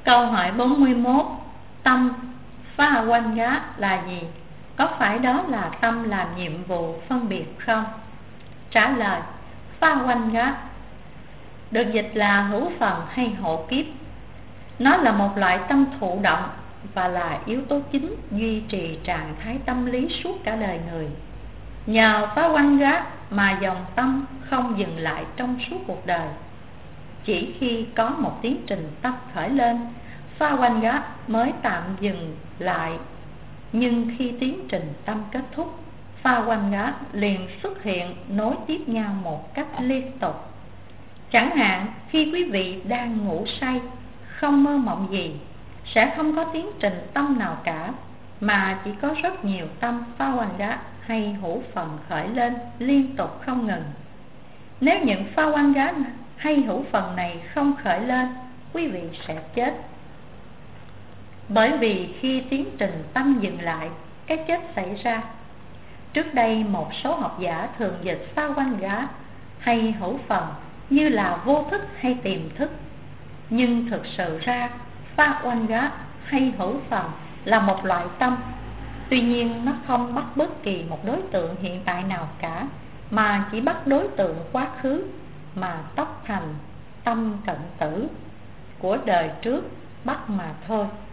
Câu hỏi 41. Tâm pha quanh gá là gì? Có phải đó là tâm làm nhiệm vụ phân biệt không? Trả lời: pha quanh gá được dịch là hữu phần hay hộ kiếp. Nó là một loại tâm thụ động và là yếu tố chính duy trì trạng thái tâm lý suốt cả đời người. Nhờ phá quanh gá mà dòng tâm không dừng lại trong suốt cuộc đời. Chỉ khi có một tiến trình tâm khởi lên, phá quanh gá mới tạm dừng lại. Nhưng khi tiến trình tâm kết thúc, phá quanh gá liền xuất hiện nối tiếp nhau một cách liên tục. Chẳng hạn khi quý vị đang ngủ say, không mơ mộng gì, sẽ không có tiến trình tâm nào cả, mà chỉ có rất nhiều tâm phá quanh gá hay hữu phần khởi lên liên tục không ngừng. Nếu những phá quanh gá hay hữu phần này không khởi lên, quý vị sẽ chết. Bởi vì khi tiến trình tâm dừng lại, cái chết xảy ra. Trước đây một số học giả thường dịch phá quanh gá hay hữu phần như là vô thức hay tiềm thức. Nhưng thực sự ra phá quanh gá hay hữu phần là một loại tâm. Tuy nhiên nó không bắt bất kỳ một đối tượng hiện tại nào cả, mà chỉ bắt đối tượng quá khứ mà tóc thành tâm cận tử của đời trước bắt mà thôi.